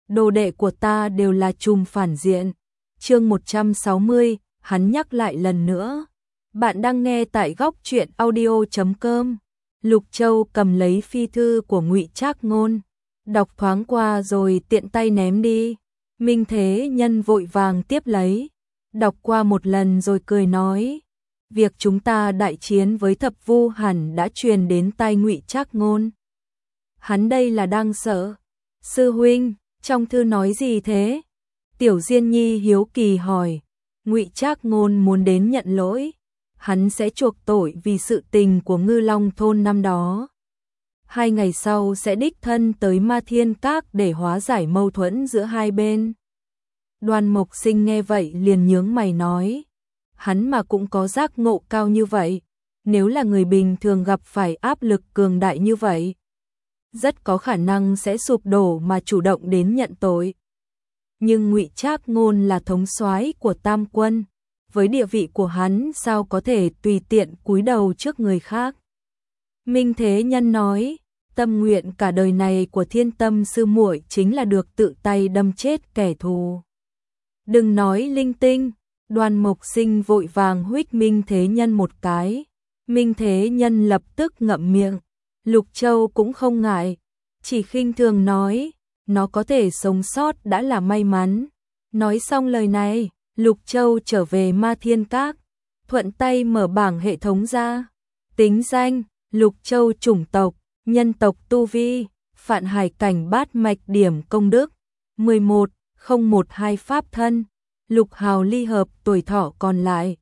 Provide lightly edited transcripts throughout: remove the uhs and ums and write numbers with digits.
đồ đệ của ta đều là trùm phản diện. Chương 160, hắn nhắc lại lần nữa. Bạn đang nghe tại góc truyện audio.com. Lục Châu cầm lấy phi thư của Ngụy Trác Ngôn, đọc thoáng qua rồi tiện tay ném đi. Minh Thế Nhân vội vàng tiếp lấy, đọc qua một lần rồi cười nói: việc chúng ta đại chiến với Thập Vu hẳn đã truyền đến tai Ngụy Trác Ngôn. Hắn đây là đang sợ. Sư huynh, trong thư nói gì thế? Tiểu Diên Nhi hiếu kỳ hỏi. Ngụy Trác Ngôn muốn đến nhận lỗi, hắn sẽ chuộc tội vì sự tình của Ngư Long thôn năm đó. 2 ngày sau sẽ đích thân tới Ma Thiên Các để hóa giải mâu thuẫn giữa hai bên. Đoan Mộc Sinh nghe vậy liền nhướng mày nói: hắn mà cũng có giác ngộ cao như vậy, nếu là người bình thường gặp phải áp lực cường đại như vậy, rất có khả năng sẽ sụp đổ mà chủ động đến nhận tội. Nhưng Ngụy Trác Ngôn là thống soái của Tam Quân, với địa vị của hắn sao có thể tùy tiện cúi đầu trước người khác. Minh Thế Nhân nói: tâm nguyện cả đời này của Thiên Tâm sư muội chính là được tự tay đâm chết kẻ thù. Đừng nói linh tinh. Đoan Mộc Sinh vội vàng huých Minh Thế Nhân một cái. Minh Thế Nhân lập tức ngậm miệng. Lục Châu cũng không ngại, chỉ khinh thường nói: nó có thể sống sót đã là may mắn. Nói xong lời này, Lục Châu trở về Ma Thiên Các, thuận tay mở bảng hệ thống ra. Tính danh: Lục Châu, chủng tộc nhân tộc, tu vi Phạn Hải cảnh bát mạch, điểm công đức 11,012 pháp thân, Lục Hào ly hợp, tuổi thọ còn lại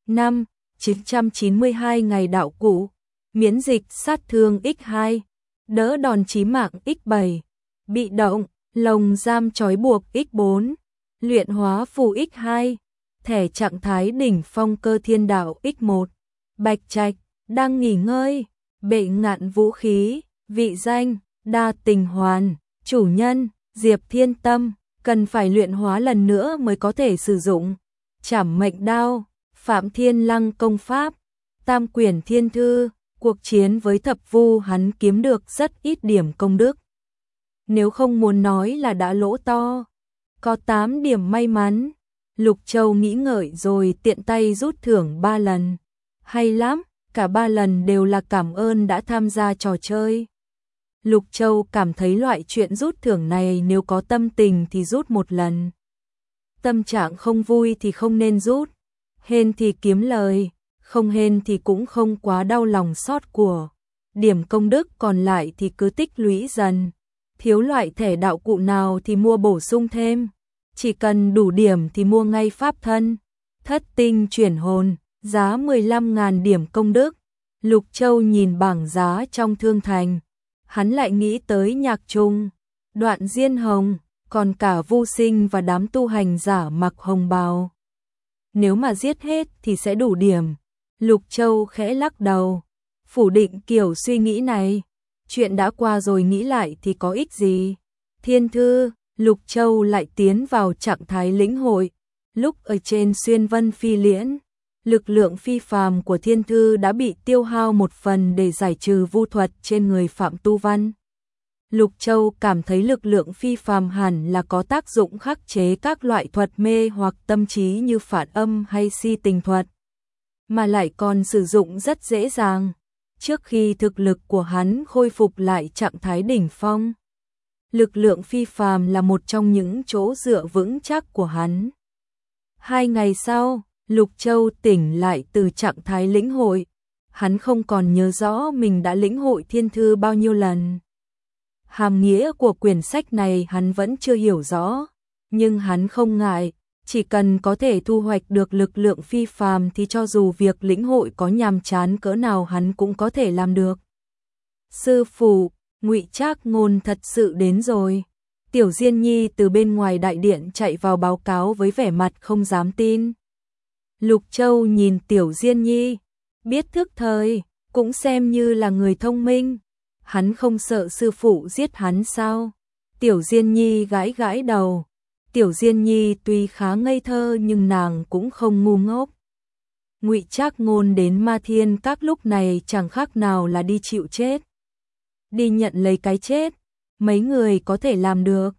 992 ngày, đạo cụ miễn dịch sát thương x2, đỡ đòn chí mạng x7, bị động lồng giam trói buộc x4, luyện hóa phù x2, thẻ trạng thái đỉnh phong cơ thiên đạo x1. Bạch Trạch đang nghỉ ngơi. Bệ Ngạn vũ khí, vị danh Đa Tình Hoàn, chủ nhân Diệp Thiên Tâm, cần phải luyện hóa lần nữa mới có thể sử dụng. Trảm mệnh đao, Phạm Thiên Lăng công pháp, Tam Quyển Thiên Thư. Cuộc chiến với Thập Vu hắn kiếm được rất ít điểm công đức, nếu không muốn nói là đã lỗ to. Có 8 điểm may mắn. Lục Châu nghĩ ngợi rồi tiện tay rút thưởng 3 lần. Hay lắm, cả 3 lần đều là cảm ơn đã tham gia trò chơi. Lục Châu cảm thấy loại chuyện rút thưởng này nếu có tâm tình thì rút 1 lần. Tâm trạng không vui thì không nên rút. Hên thì kiếm lời, không hên thì cũng không quá đau lòng sót của. Điểm công đức còn lại thì cứ tích lũy dần. Thiếu loại thẻ đạo cụ nào thì mua bổ sung thêm. Chỉ cần đủ điểm thì mua ngay pháp thân. Thất tinh chuyển hồn, giá 15.000 điểm công đức. Lục Châu nhìn bảng giá trong thương thành, hắn lại nghĩ tới Nhạc Trung, Đoạn Diên Hồng, còn cả Vu Sinh và đám tu hành giả mặc hồng bào. Nếu mà giết hết thì sẽ đủ điểm. Lục Châu khẽ lắc đầu, phủ định kiểu suy nghĩ này. Chuyện đã qua rồi nghĩ lại thì có ích gì. Thiên Thư, Lục Châu lại tiến vào trạng thái lĩnh hội. Lúc ở trên Xuyên Vân Phi Liễn, lực lượng phi phàm của Thiên Thư đã bị tiêu hao một phần để giải trừ vu thuật trên người Phạm Tu Văn. Lục Châu cảm thấy lực lượng phi phàm hẳn là có tác dụng khắc chế các loại thuật mê hoặc tâm trí như phản âm hay si tình thuật, mà lại còn sử dụng rất dễ dàng trước khi thực lực của hắn khôi phục lại trạng thái đỉnh phong. Lực lượng phi phàm là một trong những chỗ dựa vững chắc của hắn. 2 ngày sau, Lục Châu tỉnh lại từ trạng thái lĩnh hội. Hắn không còn nhớ rõ mình đã lĩnh hội Thiên Thư bao nhiêu lần. Hàm nghĩa của quyển sách này hắn vẫn chưa hiểu rõ, nhưng hắn không ngại, chỉ cần có thể thu hoạch được lực lượng phi phàm thì cho dù việc lĩnh hội có nhàm chán cỡ nào hắn cũng có thể làm được. Sư phụ, Ngụy Trác Ngôn thật sự đến rồi. Tiểu Diên Nhi từ bên ngoài đại điện chạy vào báo cáo với vẻ mặt không dám tin. Lục Châu nhìn Tiểu Diên Nhi, biết thức thời, cũng xem như là người thông minh. Hắn không sợ sư phụ giết hắn sao? Tiểu Diên Nhi gãi gãi đầu. Tiểu Diên Nhi tuy khá ngây thơ nhưng nàng cũng không ngu ngốc. Ngụy Trác Ngôn đến Ma Thiên Các lúc này chẳng khác nào là đi chịu chết. Đi nhận lấy cái chết, mấy người có thể làm được.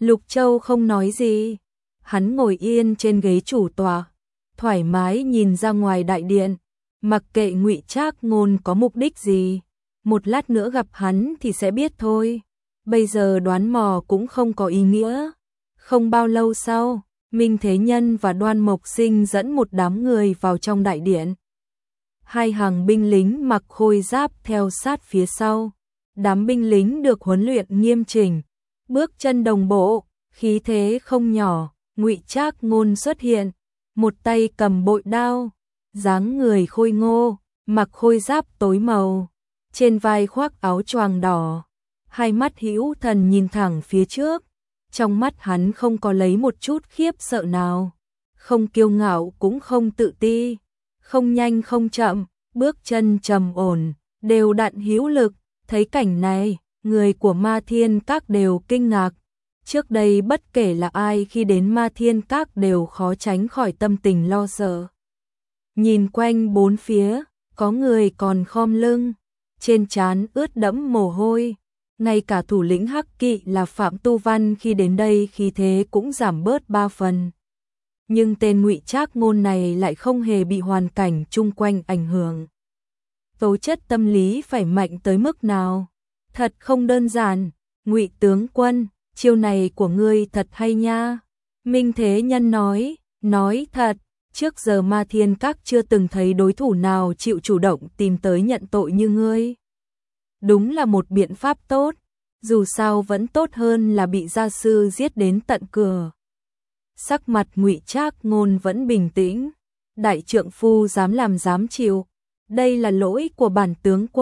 Lục Châu không nói gì, hắn ngồi yên trên ghế chủ tọa, thoải mái nhìn ra ngoài đại điện, mặc kệ Ngụy Trác Ngôn có mục đích gì, một lát nữa gặp hắn thì sẽ biết thôi. Bây giờ đoán mò cũng không có ý nghĩa. Không bao lâu sau, Minh Thế Nhân và Đoan Mộc Sinh dẫn một đám người vào trong đại điện. Hai hàng binh lính mặc khôi giáp theo sát phía sau. Đám binh lính được huấn luyện nghiêm chỉnh, bước chân đồng bộ, khí thế không nhỏ. Ngụy Trác Ngôn xuất hiện, một tay cầm bội đao, dáng người khôi ngô, mặc khôi giáp tối màu, trên vai khoác áo choàng đỏ, hai mắt hữu thần nhìn thẳng phía trước, trong mắt hắn không có lấy một chút khiếp sợ nào, không kiêu ngạo cũng không tự ti, không nhanh không chậm, bước chân trầm ổn, đều đặn hữu lực. Thấy cảnh này, người của Ma Thiên Các đều kinh ngạc. Trước đây bất kể là ai khi đến Ma Thiên Các đều khó tránh khỏi tâm tình lo sợ. Nhìn quanh bốn phía, có người còn khom lưng, trên trán ướt đẫm mồ hôi. Ngay cả thủ lĩnh Hắc Kỵ là Phạm Tu Văn khi đến đây khí thế cũng giảm bớt 3 phần. Nhưng tên Ngụy Trác Ngôn này lại không hề bị hoàn cảnh chung quanh ảnh hưởng. Tố chất tâm lý phải mạnh tới mức nào? Thật không đơn giản. Ngụy tướng quân, chiêu này của ngươi thật hay nha. Minh Thế Nhân nói thật, trước giờ Ma Thiên Các chưa từng thấy đối thủ nào chịu chủ động tìm tới nhận tội như ngươi. Đúng là một biện pháp tốt, dù sao vẫn tốt hơn là bị gia sư giết đến tận cửa. Sắc mặt Ngụy Trác Ngôn vẫn bình tĩnh, đại trượng phu dám làm dám chịu, đây là lỗi của bản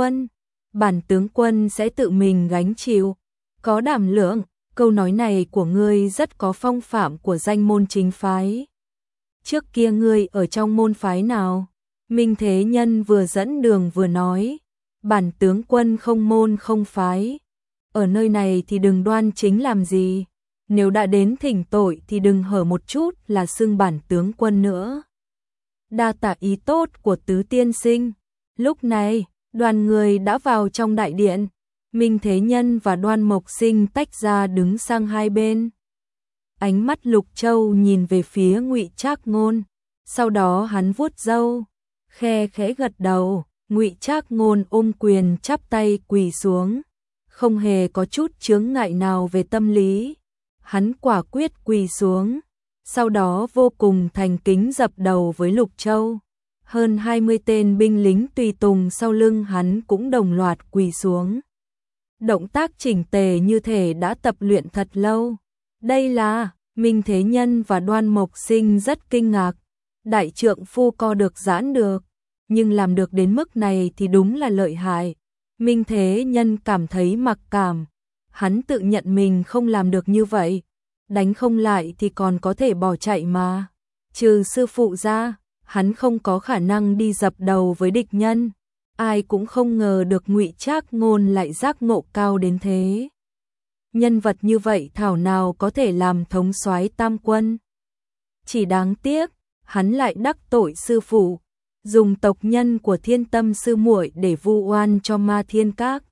tướng quân sẽ tự mình gánh chịu, có đảm lượng. Câu nói này của ngươi rất có phong phạm của danh môn chính phái. Trước kia ngươi ở trong môn phái nào? Minh Thế Nhân vừa dẫn đường vừa nói, bản tướng quân không môn không phái. Ở nơi này thì đừng đoan chính làm gì, nếu đã đến thỉnh tội thì đừng hở một chút là xưng bản tướng quân nữa. Đa tạ ý tốt của Tứ tiên sinh. Lúc này, đoàn người đã vào trong đại điện. Minh Thế Nhân và Đoan Mộc Sinh tách ra đứng sang hai bên. Ánh mắt Lục Châu nhìn về phía Ngụy Trác Ngôn, sau đó hắn vuốt râu, khe khẽ gật đầu. Ngụy Trác Ngôn ôm quyền chắp tay quỳ xuống, không hề có chút chướng ngại nào về tâm lý. Hắn quả quyết quỳ xuống, sau đó vô cùng thành kính dập đầu với Lục Châu. Hơn 20 tên binh lính tùy tùng sau lưng hắn cũng đồng loạt quỳ xuống. Động tác chỉnh tề như thể đã tập luyện thật lâu. Đây là, Minh Thế Nhân và Đoan Mộc Sinh rất kinh ngạc. Đại trượng phu co được giãn được, nhưng làm được đến mức này thì đúng là lợi hại. Minh Thế Nhân cảm thấy mặc cảm, hắn tự nhận mình không làm được như vậy. Đánh không lại thì còn có thể bỏ chạy mà. Trừ sư phụ ra, hắn không có khả năng đi dập đầu với địch nhân. Ai cũng không ngờ được Ngụy Trác Ngôn lại giác ngộ cao đến thế. Nhân vật như vậy thảo nào có thể làm thống soái tam quân. Chỉ đáng tiếc, hắn lại đắc tội sư phụ, dùng tộc nhân của Thiên Tâm sư muội để vu oan cho Ma Thiên Các.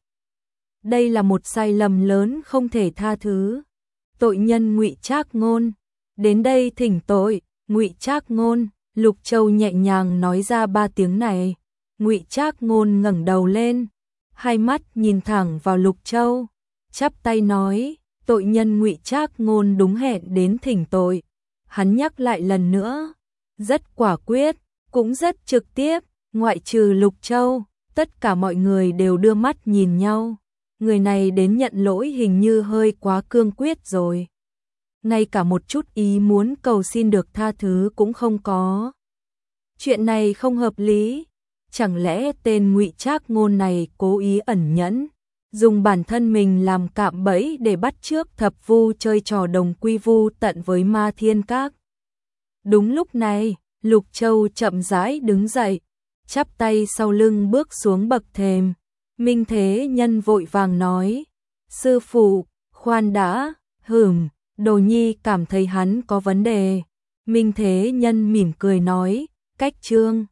Đây là một sai lầm lớn không thể tha thứ. Tội nhân Ngụy Trác Ngôn, đến đây thỉnh tội. Ngụy Trác Ngôn, Lục Châu nhẹ nhàng nói ra 3 tiếng này. Ngụy Trác Ngôn ngẩng đầu lên, hai mắt nhìn thẳng vào Lục Châu, chắp tay nói, tội nhân Ngụy Trác Ngôn đúng hẹn đến thỉnh tội. Hắn nhắc lại lần nữa, rất quả quyết, cũng rất trực tiếp, ngoại trừ Lục Châu, tất cả mọi người đều đưa mắt nhìn nhau. Người này đến nhận lỗi hình như hơi quá cương quyết rồi. Ngay cả một chút ý muốn cầu xin được tha thứ cũng không có. Chuyện này không hợp lý. Chẳng lẽ tên Ngụy Trác Ngôn này cố ý ẩn nhẫn, dùng bản thân mình làm cạm bẫy để bắt chước Thập Vu chơi trò đồng quy vu tận với Ma Thiên Các? Đúng lúc này, Lục Châu chậm rãi đứng dậy, chắp tay sau lưng bước xuống bậc thềm. Minh Thế Nhân vội vàng nói, sư phụ, khoan đã, Đồ Nhi cảm thấy hắn có vấn đề. Minh Thế Nhân mỉm cười nói, cách trương.